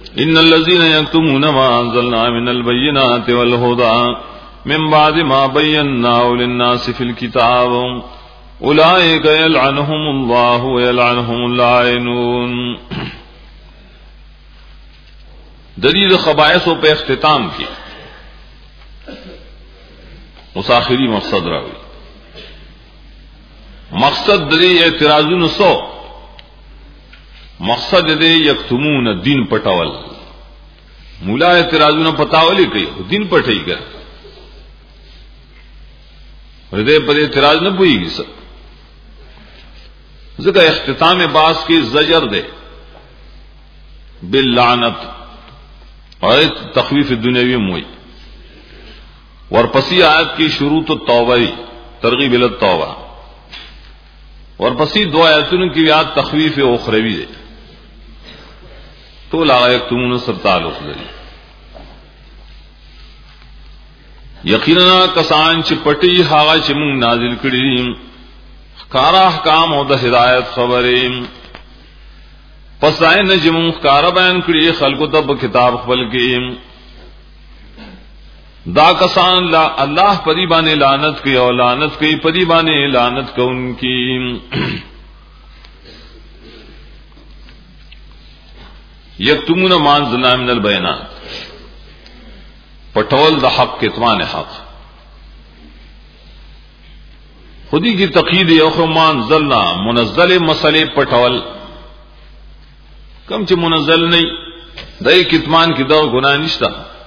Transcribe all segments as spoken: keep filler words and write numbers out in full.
ان الذين يكتمون ما انزلنا من البينات والهدى من بعد ما بيناه للناس في الكتاب اولئك يلعنهم الله ويلعنهم اللاعنون. دلیل خبائث و پہ اختتام کی اس آخری مقصد راوی. مقصد دے اعتراضون سو مقصد دے یکتمون دین پٹاول. مولا اعتراضون پتاولی کئی دین پٹائی گا ہردے پر اعتراض نہ پوئی گی سب ذکر اختتام باس کی زجر دے باللعنت اور تخویف دنیاوی موئی. ورپسی آیت کی شروط التوبہ ترغیب الی التوبہ. ورپسی دو آیتوں کی یاد تخویف اخروی دے تو لا یکتمون سر تعلق دے. یقینا کسان چ پٹی ہاغا چ من نازل کړي کارا احکام او د ہدایت خبرې پس دای نه جمع کار بیان کړي خلقو ته کتاب خپل کې دا کسان لا اللہ پری بانے لعنت کی اور لعنت کی پری بانے لعنت کو ان کی. یکتمون ما انزلنا من البینات پٹول دا حق کتمان حق خودی کی تقید یوخما انزلنا منزل مسئلے پٹول کم چ منزل نہیں دای کتمان کی دو گناہ نشتا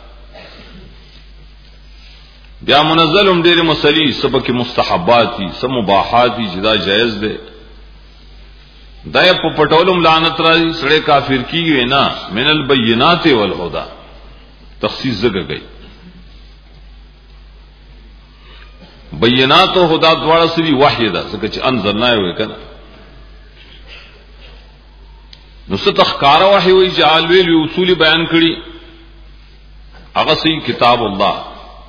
بیا منزل هم ډېر مسلې سبق مستحبات دي سم مباحات دي جدا جائز دي دای په پټولم لعنت راځي سړی کافر کیږي نه من البینات والهدى تخصیص زګه گئی بینات او هدا دواړه سری وحی ده ځکه چې انزلنا وي کنه نو ست تخکار وحی وی جعل ویل اصول بیان کړي هغه سي کتاب الله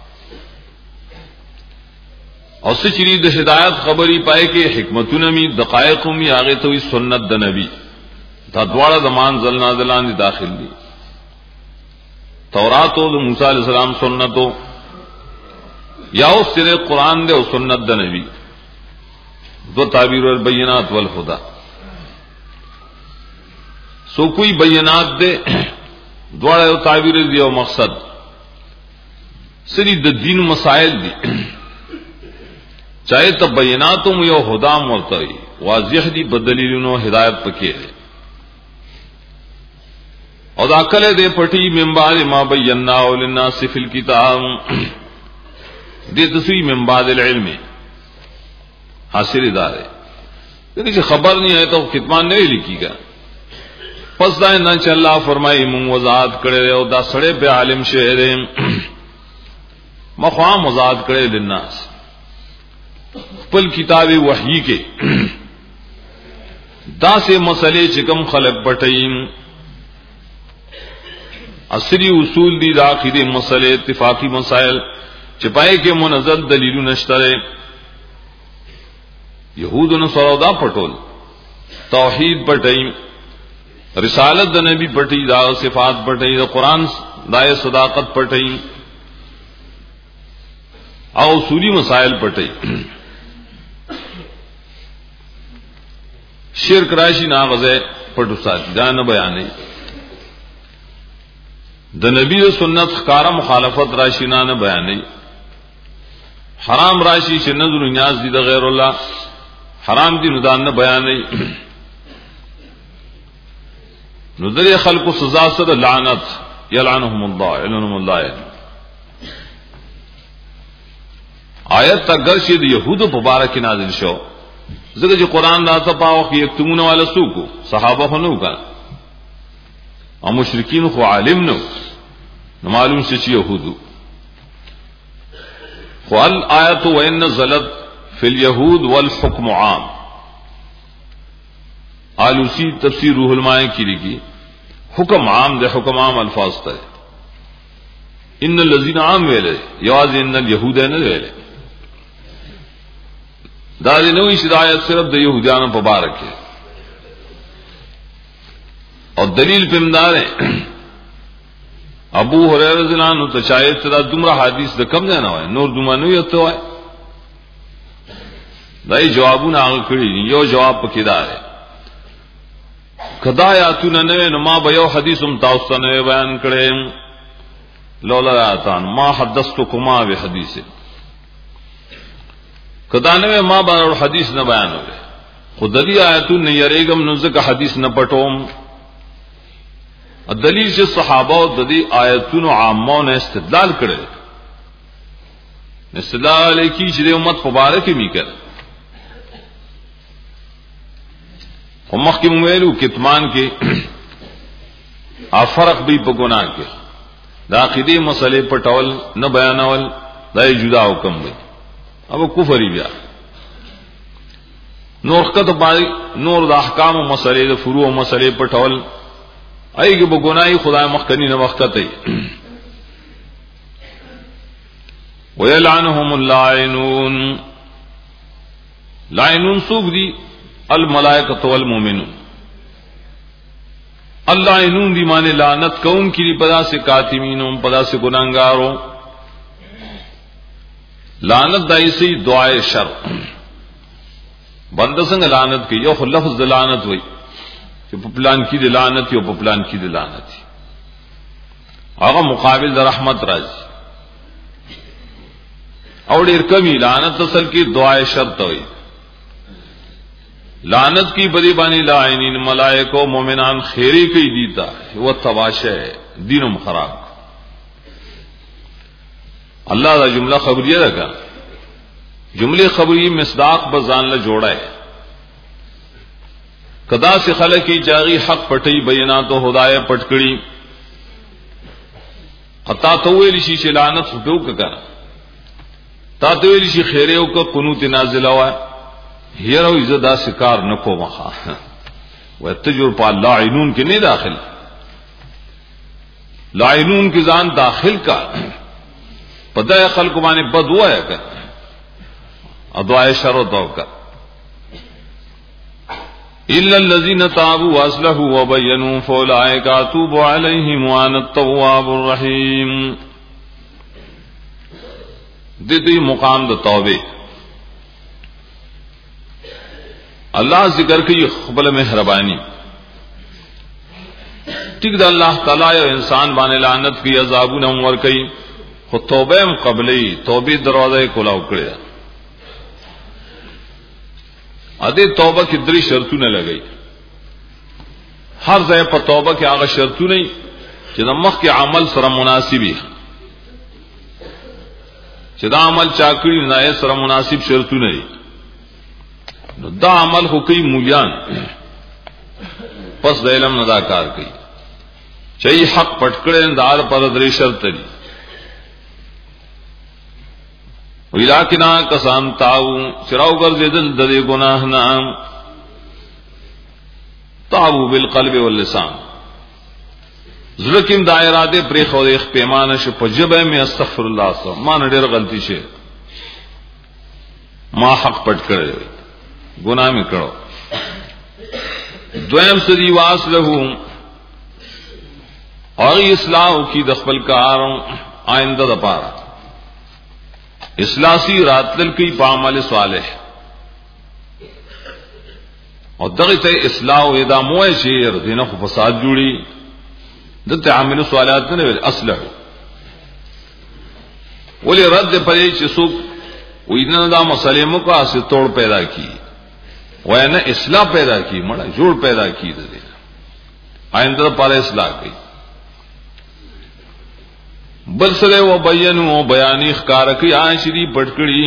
اور سچری د ہدایت خبری پائے کہ حکمتون می دقائق می آگے تو سنت د نبی دا دواړه زمان زلنا دلان دی داخل دی. تورات او موسی علیہ السلام سنتو یا اس سر قرآن دے او سنت د نبی دو تعبیر البینات والهدى. سو کوئی بینات دے دواړه تعبیر دی او مقصد سری د دین مسائل دی چاہے تو بیناتم یو ہدا مرتوی واضح دی بدلیلونو ہدایت پکے ہے اور داخل دے پٹی من بعد ما بینا للناس فی الکتاب دے تسوی من بعد العلم حاصل ادارے لیکن خبر نہیں ہے تو کتمان نہیں لکھی گا پس دائیں نہ چ اللہ فرمائی من وضاحت کرے او دا سڑے پہ عالم شہر مخوام وضاحت کرے للناس پل کتاب وحی کے دا سے مسئلے چکم خلق بٹئیم اصلی اصول دی داخلی مسئلے اتفاقی مسائل چپائے کے منزل دلیل نشترے یہود نصارا دا پٹول توحید پٹئیم رسالت دا نبی پٹی دا صفات پٹئی دا قرآن دائے صداقت پٹئیم او اصولی مسائل پٹئی شرک راشی ناغذے پٹو ساتھی دا نہ بیانے دا نبی دا سنت خکارا مخالفت راشی نہ بیانے حرام راشی چھ نظر نیاز دی دا غیر اللہ حرام دی ندان نہ بیانے ندر خلق سزا صد لعنت یلعنہم اللہ یلعنہم اللہ. آیت تا گرشد یہود مبارک نازل شو ذکر جو قرآن راتا پاو کہ یکتمون والا سوکو صحابہ خو نو کا اور مشرکین خو عالم نو معلوم سے چی یہودو خو الآیت وَإِن نَزَلَتْ فِي الْيَهُودِ وَالْحُكْمُ عَامٌ آلوسی تفسیر روح المائے کی لکھی حکم عام دے حکم عام الفاظ تا ہے ان الذین عام ویلے یواز ان الیہود ہے نہ ویلے دادی نوی شدایت صرف دا یہودیان مبارک ہے اور دلیل پہ امدار ہے ابو هريره رضی الله عنه ته شاید تر دومره حدیث د کم نه وای نور دومره یو ته وای دای جوابونه هغه کړی یو جواب پکې دار کدا یاتون نه نو ما به یو حدیثم تاسو ته بیان کړم لولا اتان ما حدثتکما بحدیث کدا نه ما به حدیث نه بیانوله خدای آیاتون نه یریګم نو ځکه حدیث نه پټوم دلیل چې صحابه او د دې آیاتونو عامون استدلال کړي استدلال کی چې د امت مبارک می کړ همخ کې مویلو کتمان کې افرق به په ګناه کې د عقیده مسلې پټول نه بیانول دای جدا حکم دی اب کفر بیا نور کته باندې نور د احکام او مسلې د فروع او مسلې پټول ایګه په ګناي خدای مخکنی نه وخت ته ويلعنهم اللائنون لائنون سوق دي الملائکه والمؤمنون اللائنون دی معنی لعنت کون کی پدا سے کاتمینوں پدا سے گناہگاروں لعنت دایسی دعائے شر بند څنګه لعنت کی یو لفظ لعنت وای چې په پلان کې د لعنت یو په پلان کې د لعنت هغه مقابل د رحمت راځي او ډیر کمی لعنت اصل کې دعائے شرط وای لعنت کی بدی بانی لاعنین ملائکہ مومنان خیری کی دیتا وہ تباشے دینم خراب اللہ دا جملہ خبریہ رکھا جملے خبری مصداق بزان لا جوڑا ہے کدا سے خلق کی جاغی حق پٹی بینات و ہدایہ پٹکڑی قطع تویلی شی چی لعنت خبیو کا تا تویلی شی خیریو کا قنوت نازل ہوا ہے ہیرو عزدا سکار نکو مخا وہ تجر پا لاعنون کے نہیں داخل لاعنون کی زان داخل کا پدہ خلق مانے بدوا ہے کر ادعائے شر و تو کر الا الذين تابوا واصلحوا وبينوا فاولئك اتوب عليهم وانا التواب الرحيم دې مقام د توبه اللہ ذکر کی خبل مہربانی ٹھیک دا اللہ تعالی او انسان باندې لعنت کی عذابونه عمر کئی خود توبه قبلی توبه دروازه کلاو کړی اده توبه کی درې شرطونه لګی هر ځای په توبه کې هغه شرطونه چې د مخ کې عمل سره مناسبي چې دا عمل چاکړي نه سره مناسب شرطونه نو دا عمل خو کوي مولیان پس د علم نه دا کار کوي چې حق پټ کړي دار پر درې شرط دي ویلاکنا کسان تاو چراو ګرځیدل د دې ګناه نه تاو بالقلب واللسان زلکم دایره دې پرې خو د پیمانه شو په جبه می استغفر الله سو ما نه ډېر غلطی شه ما حق پټ کړی گناہ میں کرو دویم صدی واسلہو اور اصلاح کی دخل کاروں آئندہ دپارا اصلاحی راتل کی پامل صالح اور دغت اصلاح و ادامو شیر دینا خو فساد جوڑی دت عامل صالحات نے اصلح ولی رد پرے چسوک ویدنا دا مسلموں کا سے توڑ پیدا کی وہ نہ اصلاح پیدا کی مڑا جوڑ پیدا کی دے آئندہ پارے اصلاح کی بلسلے و بیانو بیانی خکار کی آئشری پٹکڑی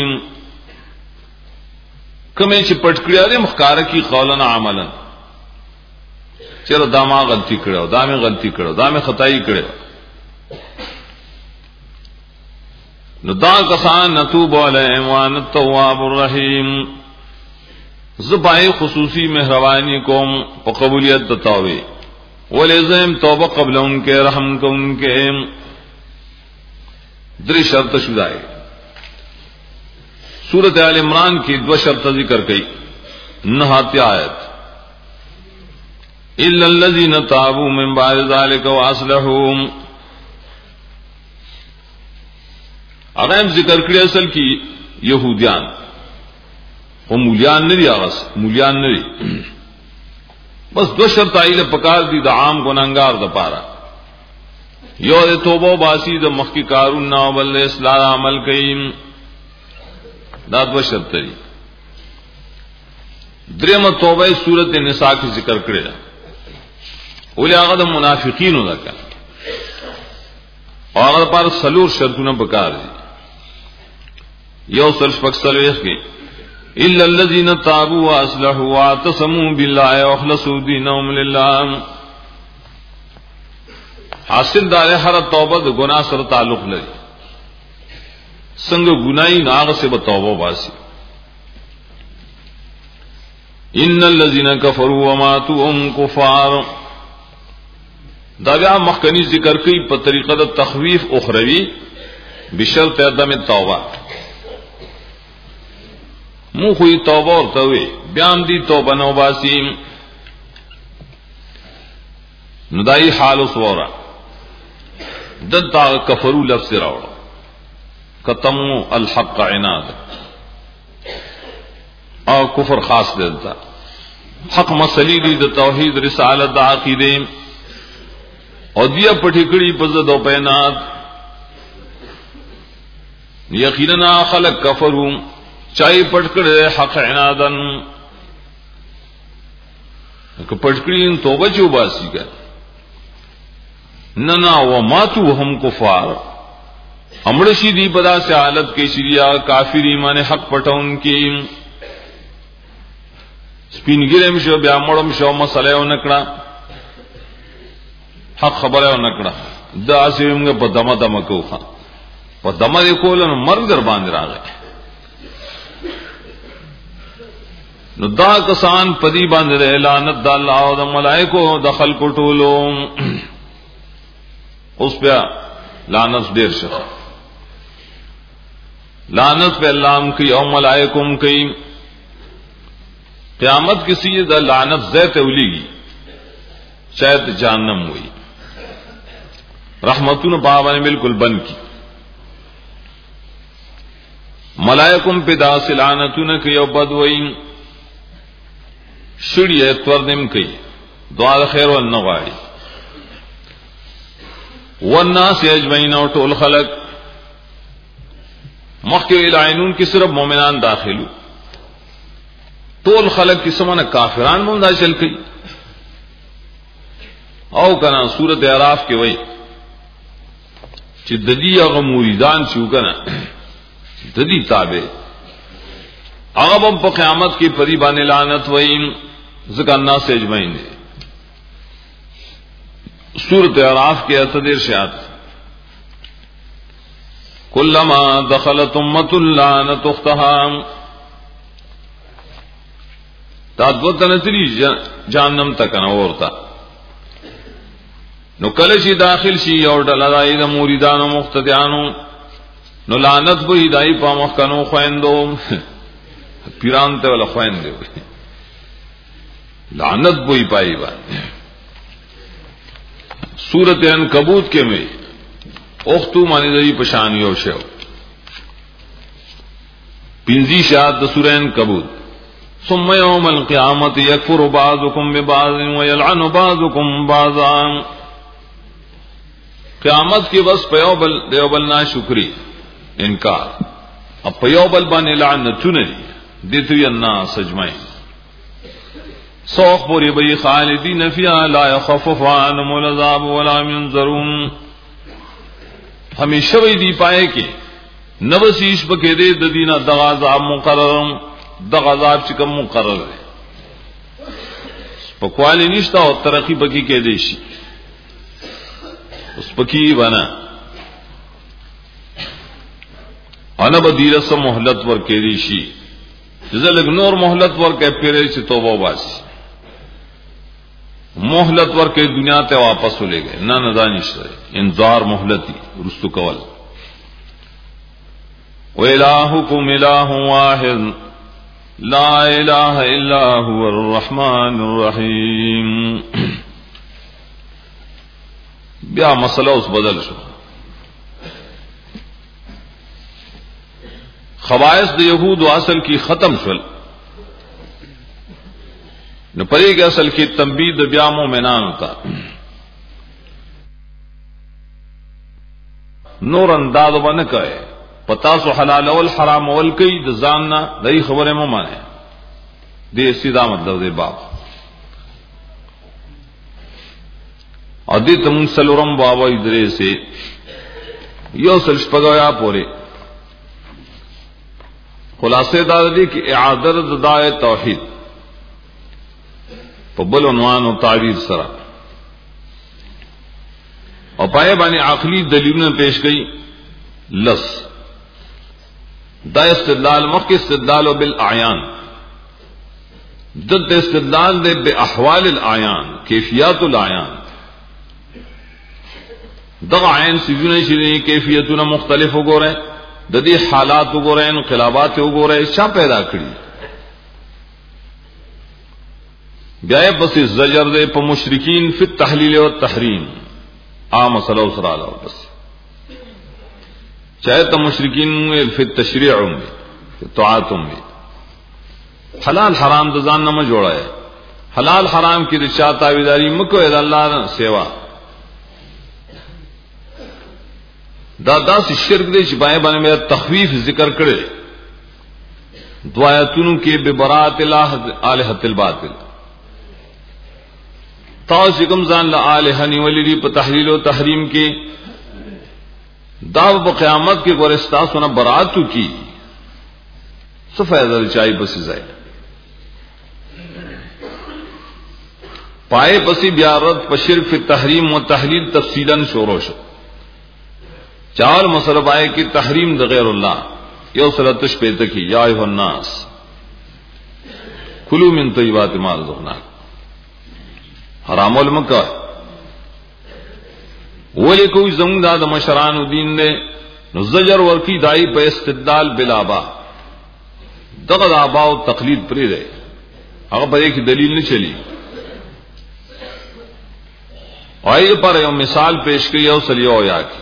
کمی چی پٹکڑی آدھے مخکار کی قولاً عملاً چلو داما غلطی کرو دامے غلطی کرو دامے خطائی کرو نو دا کسان نتوب علیہم وان التواب الرحیم زبائے خصوصی مہربانی کوم و قبولیت توبے ولزم توبہ قبل ان کے رحم کو ان کے دری شرط شدائے سورۃ آل عمران کی دو شرط ذکر کی نہاتی آیت الا الذين تابوا من بعد ذلك واصلحوا هغه هم ذکر کړی اصل کې يهوديان او مولیان نه دي، هغه مولیان نه دي. بس دو شرط ایله پکار دي د عام ګناګار د پاره، یو د توبه باسی د مخکی کارون نو بل اصلاح عمل کین، دا دو شرط دي. دریم توبه سورۃ النساء کی ذکر کړی دا ولې هغه د منافقینو ده کا هغه پر سلور شرطونه پکار دي. یو سلف پکسل ویخ الا الذين تابوا واصلحوا واعتصموا بالله واخلصوا دينهم لله. حاصل دار هر توبه د ګناه سره تعلق لري، څنګه ګناي ناغه سے به توبه واسي. ان الذين كفروا وماتوا هم كفار، دا بیا مخکنی ذکر کوي په طریقه د تخویف اخروی بشرط عدم التوبه. مو خوې توبه ورته وي بیان دي توبه نو باسي، نو دای حال وسوره دتا کفرو لفظ راوړ ختمو الحق عناد او کفر خاص دلتا حق مسلی دی د توحید رسالت د عقیده او دیا پټیکړي په زدو پینات. یقینا خلق کفرو چای پټکړه حق عنادن که پټکړي توبه جو باسي کا ننا و ماتو هم کفار امړشی دی پدا سے حالت کې شریا کافر ایمان حق پټون کې سپینګرم شو بیا مړم شو مسله و نکړه حق خبره و نکړه دا اسیمغه په دمه دمه کوخه په دمه کولن مرګ در باندې راغی. نو دا کسان پدی باندې اعلانت د الله او د ملائکو د خلق ټولو اوس بیا لعنت ډیر شو، لعنت په الله کوي او ملائکوم کوي. قیامت کسی د لعنت زیت اولیږي شاید جہنم وي، رحمتون باندې بالکل بند کی. ملائکوم په داس لعنتونه کوي او بد وایي شړی تورنم کوي دعا خیر ول نغواړي. والناس اجمعین او ټول خلق مخکې العینون کې صرف مؤمنان داخلو، ټول خلق کې سمونه کافران مون داخل کوي. او کنا سورۃ اعراف کې وایي چې د دې هغه مریدان چې وکنه د دې تابع هغه په قیامت کې پری باندې لعنت وایي ذکر الناس اجمعین دي. سورۃ اعراف کے اتدیر شاعت کلما دخلت امت لعنت اختها، تا دوتنتری جہنم تک نورتا نو کله شي داخل شي یو ډله دای د مریدانو مقتدیانو نو لعنت به هدايه په مخ کنو خويندو پیران ته ولا خويندو لعنت به پای باندې. سورۃ عنکبوت کے میں اختو مانی دئی پشان یو شو پنزی شاد سورۃ عنکبوت. ثم يوم القيامة يكفر بعضكم ببعض ويلعن بعضكم بعضا. قیامت کی بس پیوبل دیوبل نا شکری انکار اب پیوبل بان لعنتونه دیتو الناس اجمعین. سوخ پوری بی خالدین فیها لا یخفف عنهم العذاب ولا ينذرون. ہمیشہ وی دی پائے کہ نوسیش بکے دے ددینا دغا عذاب مقرر دغا عذاب چکم مقرر ہے پکوالی نشتا اور ترقی بکی کے دیشی اس پکی بنا انا بدیر سے محلت ور کے دیشی جزل نور محلت ور کے پیرے سے توبہ باسی محلت ور کے دنیا تے واپس لے گئے نہ ندانش انذار محلتی رستو کول. وَإِلَٰهُكُمْ إِلَٰهٌ وَاحِدٌ لَا إِلَٰهَ إِلَّا هُوَ الرَّحْمَٰنُ الرَّحِيمُ. بیا مسئلہ اس بدل شو खवाइस द यहूद असल की खत्म शुल न परे के असल की तंबीद ब्या मोमिनान होता नूर अंदाज बन कहे पता सो हलाल अवल हराम अवल कई द जानना दई खबर मो माने दे सीधा मतलब दे बाप अदित मुसलरम बाबा इधरे से यो सल्पगया पोरे खुलासे दादी की आदर दाए तौहीद तो बल उन्वान और तारीर सरा और पाए बानी आखिरी दलील में पेश गई लस दा इस्तिदलाल मख इस्तिदलाल बिल आयान दद इस्तिदलाल दे बे अहवाल आयान कैफियतुल आयान दग आयन सीजुने शिरी कैफियतुना मुख्तलिफ हो गो रहे ददी हालात हो गो रहे इनकलाबात हो गो रहे शा पैदा करी गए बस इस जजर दे प मुशरिकीन फिर तहलील और तहरीम आ मसला उसरा लो बस चाहे तो मुशरिकीन होंगे फिर तशरीह होंगे फिर तोआत होंगे हलाल हराम तो जानना में जोड़ा है हलाल हराम की रिशा तावीदारी मुको अल्लाह सेवा दादा से शिरक दे छिपाए बने मेरा तखवीफ जिक्र करे दुआयतुन के बेबरात आलिहतिल बातिल तासिकम जान ला आलिहनी वली प तहलील व तहरीम के दाव क़यामत के गुरिस्ता सुना बरात की सफेद चाई बसी जाए पाए बसी ब्यारत पशिर फिर तहरीम व तहलील तफसीलन शोरोश चार मसलब आए कि तहरीम द गैरुल्लाह यो सलतुश पेत की या अय्युहन्नास कुलू मिन तय्यिबात मा रज़क़नाकुम हरामुल मक्का वली कोई जंगदा द मशरान दीन ने नुज़जर वर्की दाई पे इस्तिदलाल बिलाबा दगद आबा और तकलीद प्रे रहे अगर पर एक दलील नहीं चली और पर यो मिसाल पेश की यो सलियो या की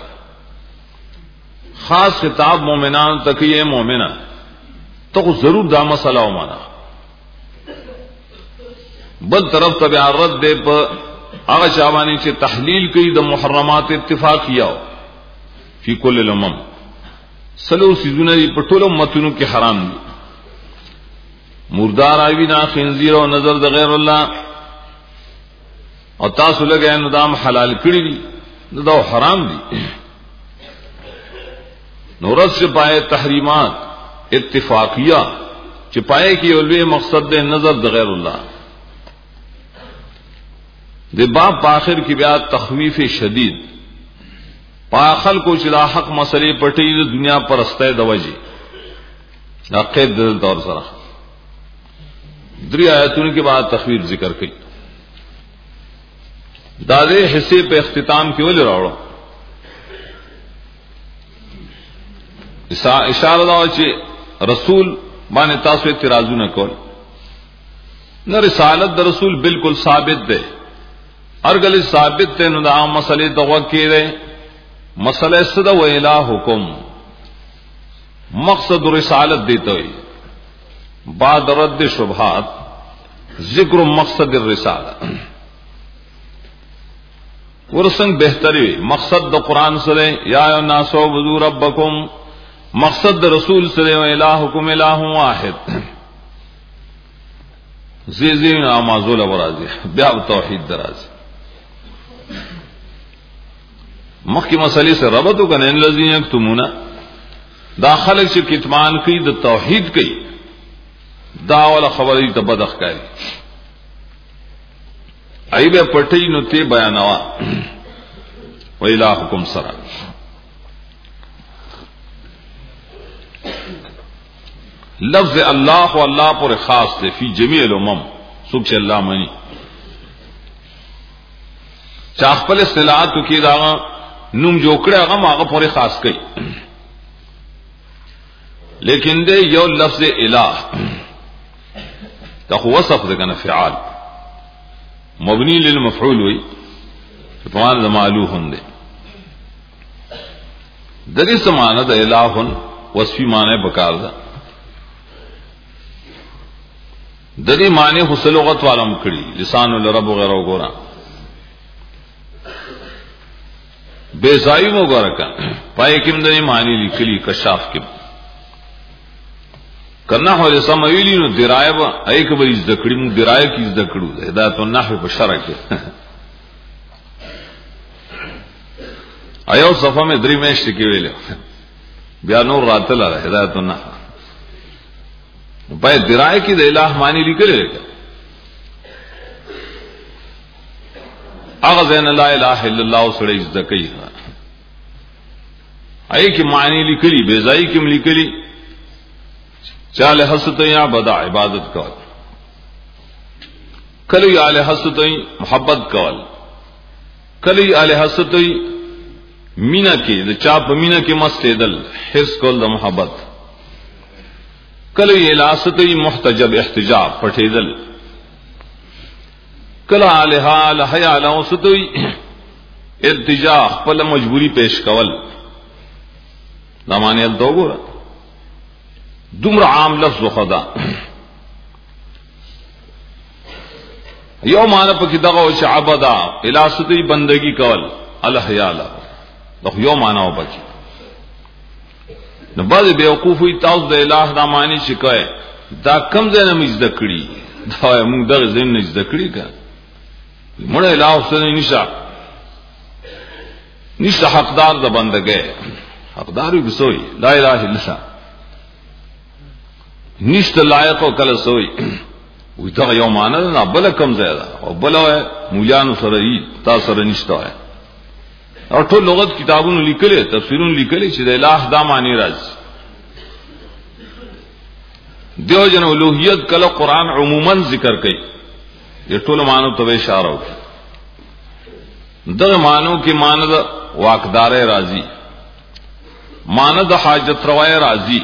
खास खिताब मोमिनान तक ये मोमिना तो जरूर दा मसला माना बद तरफ तब्यारत दे पर आगा शाबानी से तहलील की द मुहर्रमात इत्तिफाक किया हो फी कुल उम्म सलो सीजुनरी पटोलो मतनु के हराम दी मुर्दार आवी ना खिंजीर और नजर द गैरुल्लाह और तासु लगे नदाम हलाल कड़ी दी नदा हराम दी नौरत से पाए तहरीमात इत्तिफाकिया चिपाए की उल्वे मकसद नजर द गैरुल्लाह दे बाप आखिर की ब्याद तखवीफ शदीद पाखल को चिला हक मसले पटी दुनिया पर अस्ते दवजी अक़ीद दिल तौर सरा द्री आयतुन के बाद तखवीर जिक्र की दादे हिस्से पे इख्तिताम की वजह रावड़ो इशारा चे रसूल माने तासु तिराजू न कोल न रिसालत द रसूल बिल्कुल साबित दे अरगल साबित थे नुदा मसले तवक्की दे मसले सद व इला हुकुम मकसद रिसालत देते हुए बाद रद्द शुबहात जिक्र मकसद रिसालत वरसंग बेहतरी मकसद द कुरान से या नासो वज़ू रब्बकुम मकसद रसूल से इलाहुकुम इलाहुम वाहिद जी आमाजुल वराजी ब्याब तौहीद दराज मख की मसले से रबत का नजी तुमुना दाखल से कितमान की द तौहीद की दावल खबरी त बदखकारी अईबे पटी नुते बयानवा व इलाहुकुम सरा लफ्ज अल्लाह अल्लाह पर खास थे फी जमील उम्म सुख से अल्लाह मनी चाखपल इस्तिलाह तो की दागा नुम जोकड़े अगम आगा पर खास कई लेकिन दे यो लफ्ज इलाह तक वसफ दे कना फ़िआल मबनी लिल मफ़ऊल हुई तमाम मालू होंगे दरी समानद इलाहुन وصفی معنی بکار دا ددی معنی خص لغت والا مکڑی لسان العرب وغیرہ وغیرہ بے ضائی وغیرہ کا پائے کم دنی معنی لکلی کشاف کم کرنا ہو جیسا مویلی نو درائے با ایک بر از دکڑی مو درائے کی از دکڑو ہدایت النحو پر شرع کے ایو صفحہ میں دری میشت کی ویلے بیا نور راتل آرہ ہدایت النحو پائے درائے کی دا الہ معنی لکلے لے اغزین لا الہ الا اللہ سڑے از دکئی ایک معنی لکلی بیزائی کم لکلی چال حسطیں عبادہ عبادت کول کلی آل حسطیں محبت کول کلی آل حسطیں مینا کی دا چاپ مینا کی مست دل حس کول دا محبت کلی الاسطیں محتجب احتجاب پٹھے دل کلا آلہا لحیا لوسطیں ارتجاع پل مجبوری پیش کول دامانی التو گورا دمر عام لفظ و خدا یو مانا پا کی دغو چا عبدا الاسطی بندگی کول الحیالا دخ یو مانا ہو بچی نباز بیوقوفی تاوز دا الہ دا معنی چکوئے دا کم زینم ازدکڑی دا مونگ دا زین ازدکڑی کا مڑا الہ سنے نشا نشا حقدار دا بندگے حقداری بسوئی لا الہ الا اللہ نشت لائق و کل سوئی وی تا یو مانا نا بلا کم زیادہ اور بلا ہے مولیان سرئی تا سر نشتا ہے اور تو لغت کتابوں لکلے تفسیروں لکلے چیز الہ دا معنی راز دیو جن الوہیت کل قرآن عموماً ذکر کئی یہ ٹول مانو تو اشارہ ہو در مانو کی ماند واقدار راضی ماند حاجت روائے راضی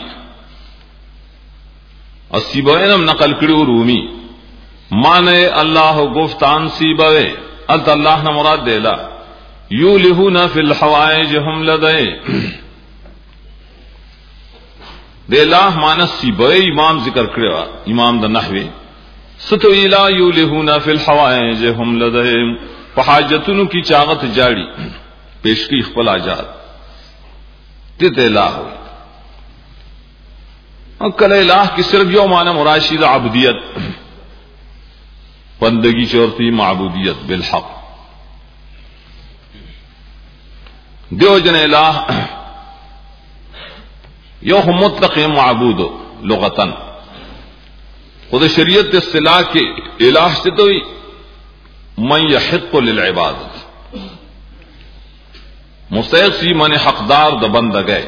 سیبوینم نقل کڑو رومی مانے اللہ گفتان سیبوے الت اللہ نہ مراد دیلا یولہون فی الحوائج ہم لدے دیلا مانا سیبوے امام ذکر کروا امام دا نحوی ستو ایلا یولہون فی الحوائج ہم لدے فحاجتنو کی چاغت جاڑی پیش کی خپل آجات تیت الہ ہوئی کل الہ کی صرف یو معنی مراشد عبدیت بندگی چورتی معبودیت بالحق دیو جن الہ یو مطلق معبود لغتن خود شریعت اصطلاح کے الہ سے تو من یحق للعبادت مستحق سی من حقدار د بندگے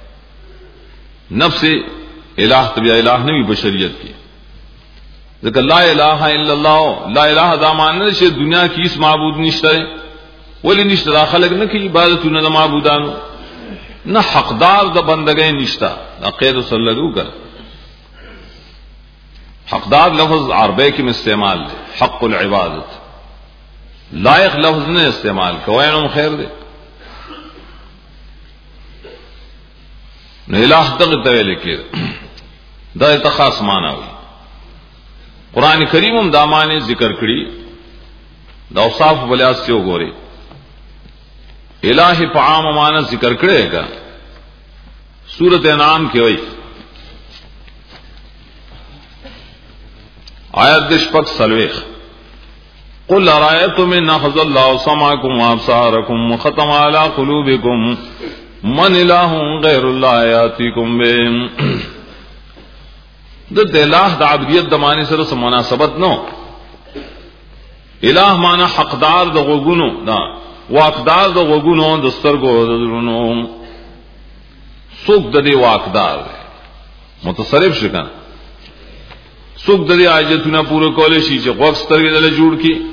نفس الہ طبیع الہ نبی بشریت کی ذکر لا الہ الا اللہ لا الہ دا معنی سے دنیا کی اس معبود نشتہ ہے ولی نشتہ دا خلق نہ کی عبادت نہ معبودان نہ حقدار دا بندگے نشتہ نہ قید صلی اللہ کر حقدار لفظ عربی کے میں استعمال دے حق العبادت لائق لفظ نے استعمال کوئنم خیر دے نہ الہ تک طویلے کے دا اتخاص مانا ہوئی قرآن کریم ہم دامانے ذکر کری دا اوصاف بلیاس سے گورے الہ پعام مانا ذکر کرے گا سورت انعام کے ہوئی آیت دشپک سلویخ قل ارائیتم ان اخذ اللہ سمعکم وابصارکم وختم علی قلوبکم من الہ غیر اللہ یاتیکم بہم د الہ د عبدیت د معنی سره سم مناسبت نو الہ معنی حقدار د غوګونو دا واقدار د غوګونو د سترګو د درونو سوق د دی واقدار متصرف شکن سوق د دی حاجتونه پوره کولې شي چې غوږ سترګې دل جوړ کی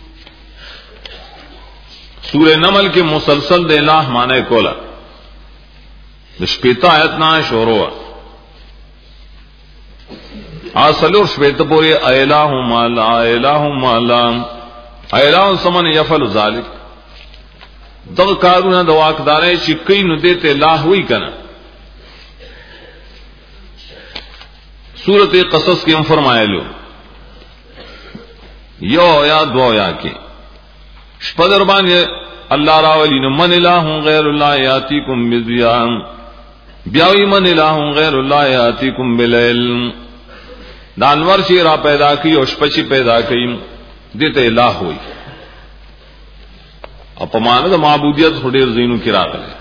سورہ نمل کے مسلسل د الہ معنی کولا د شپیتا آیت نا شروع آسلور شپیتا پوری الہ مالا الہ مالا الہ سمن یفعل ذالک دغ کارونه د واقدارای چې کین نو دته الہ وی کنه सूरत कसस के हम फरमाए लो यो या दो या के शपदरबान अल्लाह रावली न मन इलाहु गैरुल्लाह यातीकुम बिज़ियाम ब्यावी मन इलाहु गैरुल्लाह यातीकुम बिलैल दानवर शेरा पैदा की और शपची पैदा की देते इलाह हुई अपमानद माबूदियत थोड़े ज़ीनु की रात है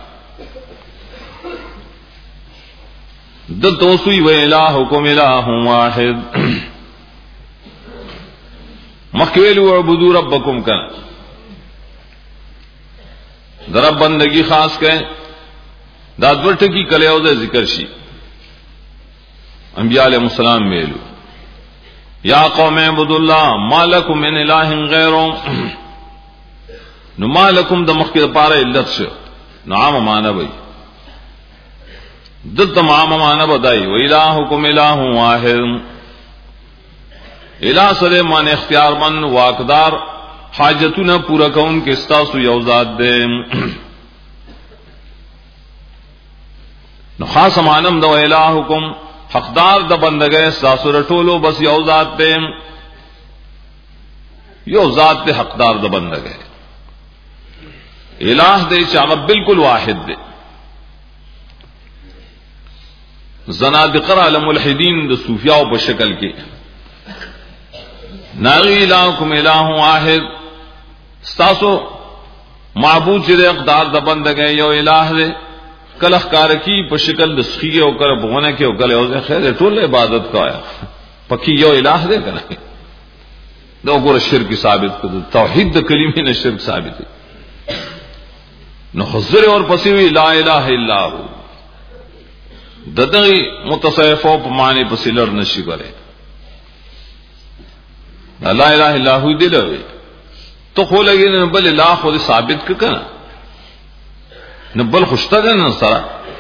द तोसुई व इलाहुकुम इलाहुम वाहिद मखवेलु अबुदू रब्बकुम का दरब बंदगी खास कहें दादवट की कलेओ जिक्र शी अंबिया अलैहिस्सलाम मेलू या कौम अबुदुल्लाह मालकुम मिन इलाहिन गैरो नुमालकुम द मखके पारा इल्लत से नाम माना भाई द तमाम माना बदाई व इलाहुकुम इलाहु वाहिद इला सरे मान इख्तियारमंद वाकदार हाजतु न पूरा कौन के स्तासु यौजात दे न खास मानम द इलाहुकुम हकदार द बंदगे स्तासु रटोलो बस यौजात दे यौजात दे हकदार द बंदगे इलाह दे चाह बिल्कुल वाहिद दे ज़नादिक़ा अलमुल्हिदीन द सूफिया बशकल के नागी इलाहुकुम इलाहु वाहिद स्तासो माबूद चिरे अक़दार द बंदगे यो इलाह दे कलखकार की बशकल दस्खीगे होकर भगोने के होकर हो खैर टोल इबादत का आया पक्की यो इलाह दे करना दो गोर शिर्क साबित कर तौहीद द कलीमे ने शिर्क साबित है न हुज़्र और पसी हुई ला इलाहा इल्लाहु ददगी मुतसैफो माने पसिलर नशी करे ला इलाहा इल्लाहु दिल तो खो लगे न बल इलाह खुद साबित कर करना न बल खुशता दे न सारा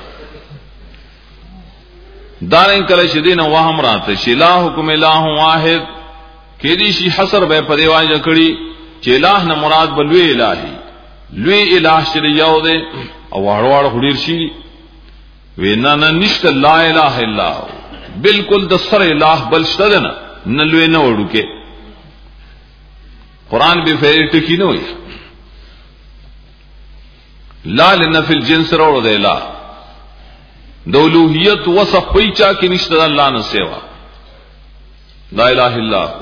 दारें कल शदीन वाहम राते शिलाहुकुम इलाहु वाहिद केदी शी हसर बे पदेवाज जकड़ी चेलाह न मुराद बलवे इलाही लुई इलाह शरियाओ दे अवाड़वाड़ हुडीर शी वे ना न निश्त ला इलाहा इल्लाहु बिल्कुल दसर इलाह बलशता दे न लुए न उड़के कुरान भी फेर टिकी न हुई लाल नफिल जिन्स रोड़ दे ला दौलूहियत वसफ पैचा की निश्चित अल्लाह न सेवा ला इलाहा इल्लाहु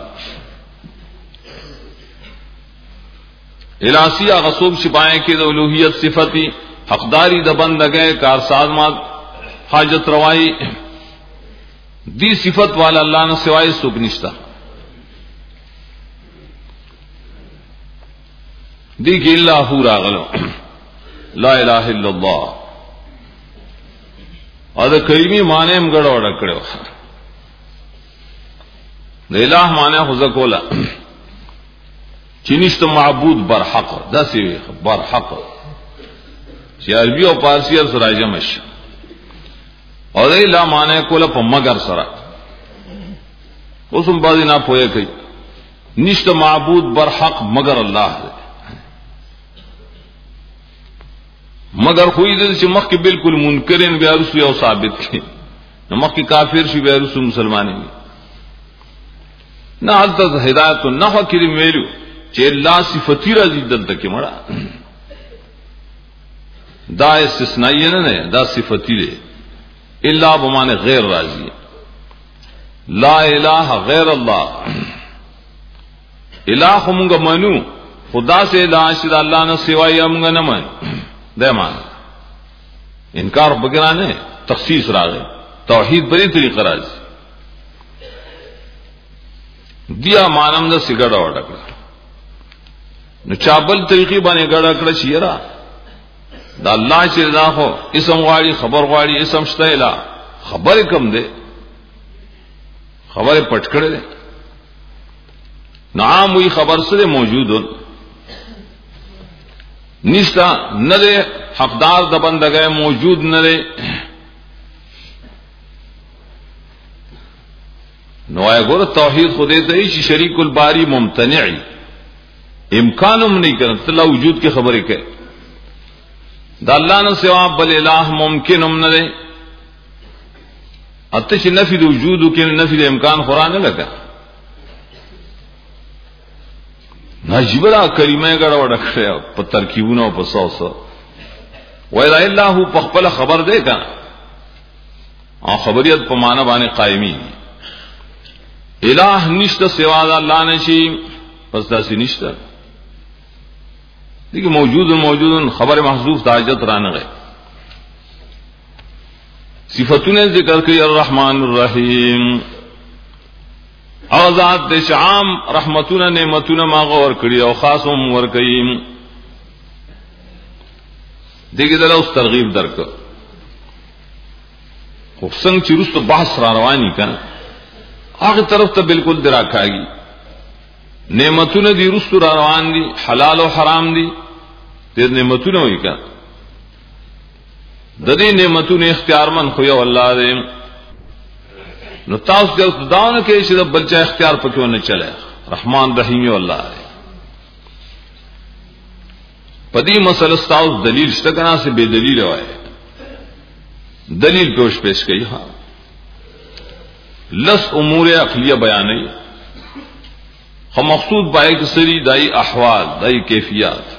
इलासिया गसूब छिपाए की दौलूहियत सिफती हकदारी दबंद गए कारसादमात हाजत रवाई दी सिफत वाला अल्लाह न सिवाय सुख निश्ता दी कि इल्लाहु रागलो ला इलाहा इल्लल्लाह और कईमी माने हम गड़ो अड़कड़ो इलाह माने हुज़कोला चिनिश्त माबूद बरहक दस बरहक अरबी और पारसी और सराजमश और इला माने कोला प मगर सरा उसम बाजी ना पोए कई निश्त माबूद बरहक मगर अल्लाह है मगर हुई दे मख के बिल्कुल मुनकरिन बेरुसु या साबित की मख की काफिर शी बेरुसु मुसलमानी में ना हाल तक हिदायत तो न फकीर मेलू चे ला सिफती राजी दल तक मड़ा दा इस्तिस्नाई है ना दा सिफती रे इल्ला बमाने गैर राजी ला इलाहा गैर अल्लाह इलाह मुंगा मनु खुदा से इलाह शिदा अल्लाह न सिवाय अमुंगा न मन दे मान इनकार बगैरा ने तखसीस रागे तौहीद बड़ी तरीका राजी दिया मानम द सिगड़ा अड़कड़ा न चाबल तरीके बने गड़कड़ा चियरा द अल्लाह से दा हो इसम वाड़ी खबर वाड़ी इसम शतैला खबर कम दे खबर पटकड़े दे नाम हुई खबर से मौजूद हो निश्ता न दे हकदार दबंद गए मौजूद न दे नवाय गोर तौहीद खुदे तई शरीकुल बारी मुमतनिई इम्कानुम नहीं कर तला वजूद की खबर के द अल्लाह न सिवा बल इलाह मुमकिन न दे اتش نفی د وجود کې نفی د امکان قران نه لگا نجیب را کلمه غړ وډ کړه په ترکیبونو او په سوسو وإلا الله په خپل خبر دی کنه او خبریت په معنا باندې قائمي الہ نشته سوا د الله نشي پس داسې نشته دیکھ موجود موجود خبر محذوف حاجت رانغه صفاتونه ذکر کړي الرحمن الرحیم ذات د شام رحمتونه نعمتونه ما غور کړي او خاص هم ور کوي دغه دل اوس ترغیب درک خو څنګه چې روسته بحث را رواني کړه هغه طرف ته بالکل دراکاږي نعمتونه دي روسته را روان دي حلال او حرام دي دې نعمتونه وي کړه د دې نعمتونو اختیار من خو یو الله دې نو تاسو د داونه کې چې د بلچا اختیار پکې نه چلے رحمان رحیم یو الله دې پدې مسله تاسو دلیل شته کنه سه بے دلیل وای دلیل پیش پیش کړي ها لس امور عقلیه بیانې خو مقصود بای کې سری دای احوال دای کیفیت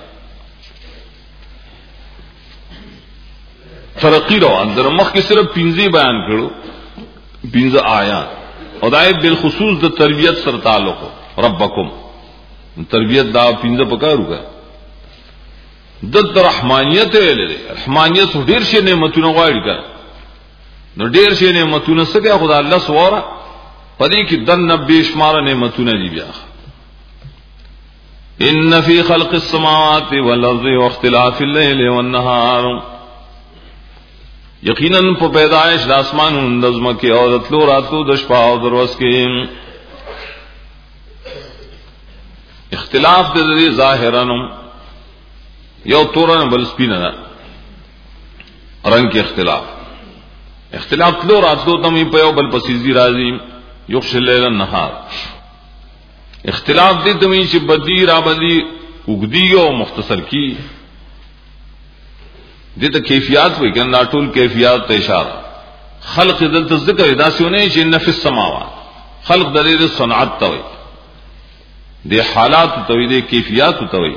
فرقی روان در مخ کې صرف پنځه بیان کړو پنځه آیات او دای بالخصوص د تربیت سره تعلق ربکم تربیت دا پنځه پکارو کا د رحمانیت لري رحمانیت ډیر شي نعمتونه غواړي کا نو ډیر شي نعمتونه څنګه خدای الله سواره پدې کې د نبی شمار نعمتونه دي بیا ان فی خلق السماوات والارض واختلاف الليل والنهار یقینا په پیدائش د اسمانونو د زمکه او د تلو راتلو د شپه او د ورځ کې اختلاف د دې ظاهرانو یو تورن بل سپینه رنگ کې اختلاف اختلاف تلو راتلو تم په یو بل پسیزي راځي یخش الليل النهار اختلاف دې تمې چې بدی را بدی وګدی او مختصر کی دته کیفیت وی کنه ټول کیفیت ته اشاره خلق دلته ذکر ادا سونه چې نفس السماوات خلق دلیل صنعت ته وی دي حالات ته وی دي کیفیت ته وی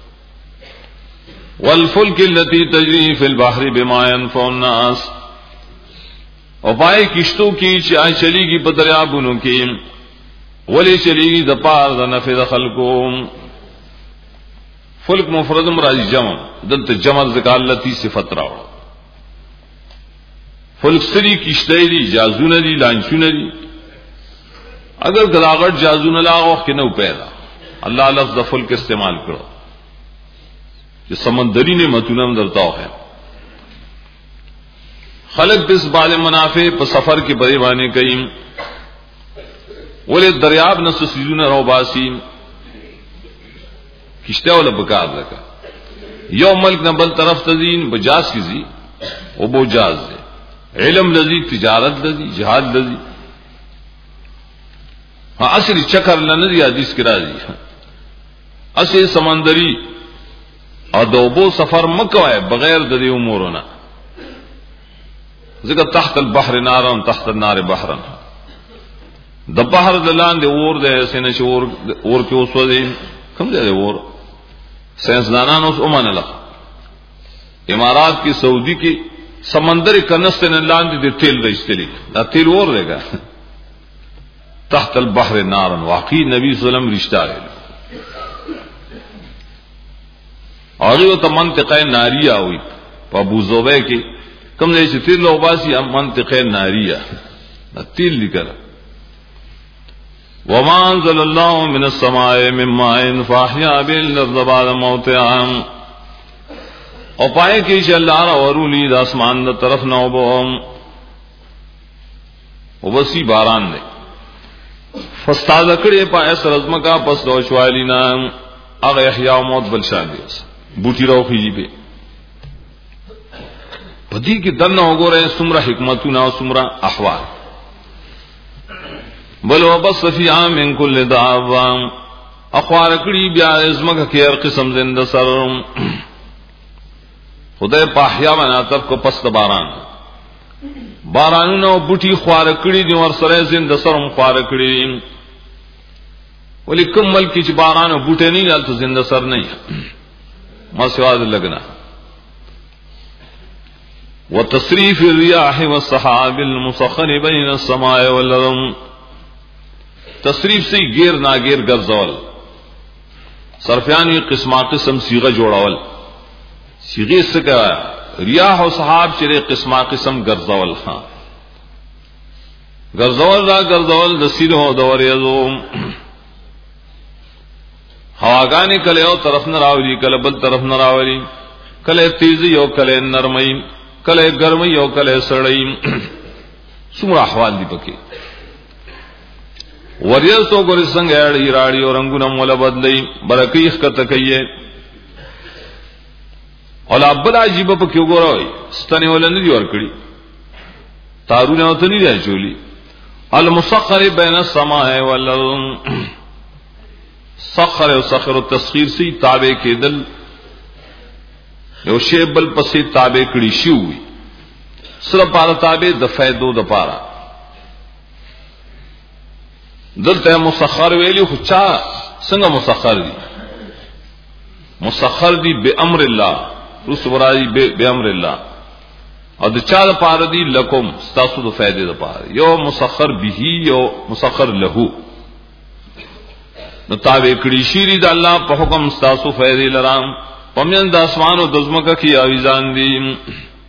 والفلك التي تجري في البحر بما ينفع الناس او پای کشتو کی چې آی چلیږي په دریابونو کې ولی چلیږي د پار د نفع د خلقو فلک مفرد مراد جمع دلته جمع ذکر اللتی صفت راو فلک سری کشته دي جازونه دي لانچونه دي اگر گلاغت جازونه لاغو کې نو پیدا الله لفظ فلک استعمال کړو چې سمندري نعمتونه درتاو ہے خلق بس بال منافع په سفر کې بری باندې کوي ولې دریاب نس سيزونه رو باسي کشته ولا بکار لکا یو ملک نه بل طرف تزین بجاز کیږي او بوجاز دی علم لذي تجارت لذي جهاد لذي ها اصلي چکر لنه حدیث کې راځي اصلي سمندري ادوبو سفر مکوای بغیر د دې امورونه ذکر تحت البحر نارن تحت النار بحرن د بحر د لاندې اور د سینې شور اور کې اوسو دي کوم ځای اور سائنس دانان اوس اومنه له امارات کی سعودی کی سمندر کنستن لاندې د تیل رښتلې دا تیل اور لګا تحت البحر نارن واقعي نبی صلی الله علیه وسلم رښتا لري هغه ته منطقه ناریه وي په ابو زوبه کې کوم ځای چې تیل او باسي منطقه ناریه دا تیل لیکل وما انزل الله من السماء من ماء فاحيا بالارض بعد موتها او پای کې چې الله را ورولي د اسمان د طرف نه وبوم او وسی باران دی فاستاذ کړي پای سر ازمکا پس دوشوالینا هغه احیا موت بل شان دي بوټي راوخیږي به پدې کې دنه وګوره سمره حکمتونه او سمره احوال بل وبس فی عام من کل دعوا اخوار کړي بیا ازمکه کې هر قسم زنده سر خدای په احیا باندې تر کو پس باران بارانونه او بوټي خوار کړي دي ور سره زنده سرم خوار کړي ولیکم ملک چې باران او بوټي نه دالته زنده سر نه ما سواد لګنا وتصريف الرياح والسحاب المسخر بين السماء والارض تصریف سے غیر ناغیر ګرځول صرفیان قسمه قسم صيغه جوړول صيغه څخه ریاح او سحاب چې قسمه قسم ګرځول ها ګرځول را ګرځول د سیلو د وریزو هواګانی کله یو طرف نه راوړي کله بل طرف نه راوړي کله تیزی یو کله نرمۍ کله ګرمۍ یو کله سړی څومره احوال دي پکې وریز تو ګور څنګه اړي راړي او رنگونه مولا بدلای برکې ښکته کوي او ابل عجیب پکې وګورئ ستنه ولنه دی ور کړی تارونه وته نه دی چولی المسخر بین السماء والارض سخر او سخر التسخير سی تابع کېدل یو شی بل پسې تابع کړي شي وي سره پاره تابع د فائدو د پاره دلته مسخر ویلی خو چا څنګه مسخر دي مسخر دي بامر الله رسول راځي بامر الله او د چا د پاره دي لکم تاسو د فائدې د پاره یو مسخر به یو مسخر له نو تابع کړي شي د الله په حکم تاسو فائدې لرام پمن د اسمان او د زمکه کی اویزان دي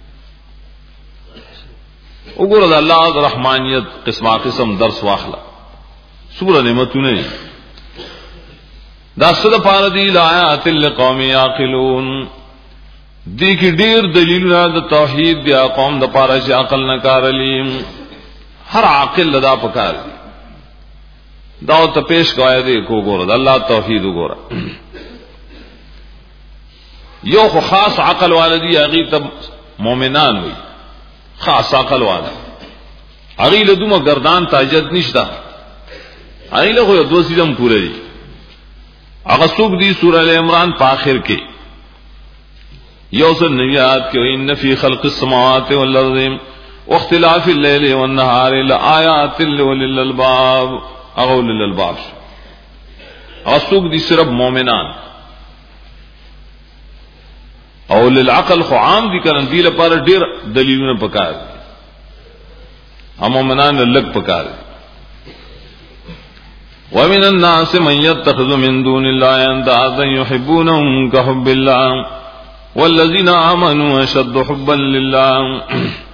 وګوره د الله د رحمانیت قسمه قسم درس واخلا سورہ نعمتونه دا صد پاره دی آیات لقوم یعقلون دې کې ډېر دلیلونه د توحید دی قوم د پاره چې عقل نه کارلی هر عاقل لدا پکار دی دا ته پیش کوي دی کو ګوره د الله توحید وګوره یو خو خاص عقل والدی هغه ته مؤمنان وي خاص عقل والا هغه له دومره گردان تاجت نشتا هغه له دو سیدم پوره دي هغه څوک دي سورہ ال عمران په اخر کې یوسل نیات کې ان فی خلق السماوات والارض واختلاف الليل والنهار لآیات لأولي الالباب اغول للالباب هغه څوک دي صرف مؤمنان او للعقل خو عام دي کړه دی لپاره ډیر دلیلونه پکار هم مؤمنان لږ پکار ومن الناس من يتخذ من دون الله اندادا يحبونهم كحب الله والذين آمنوا أشد حبا لله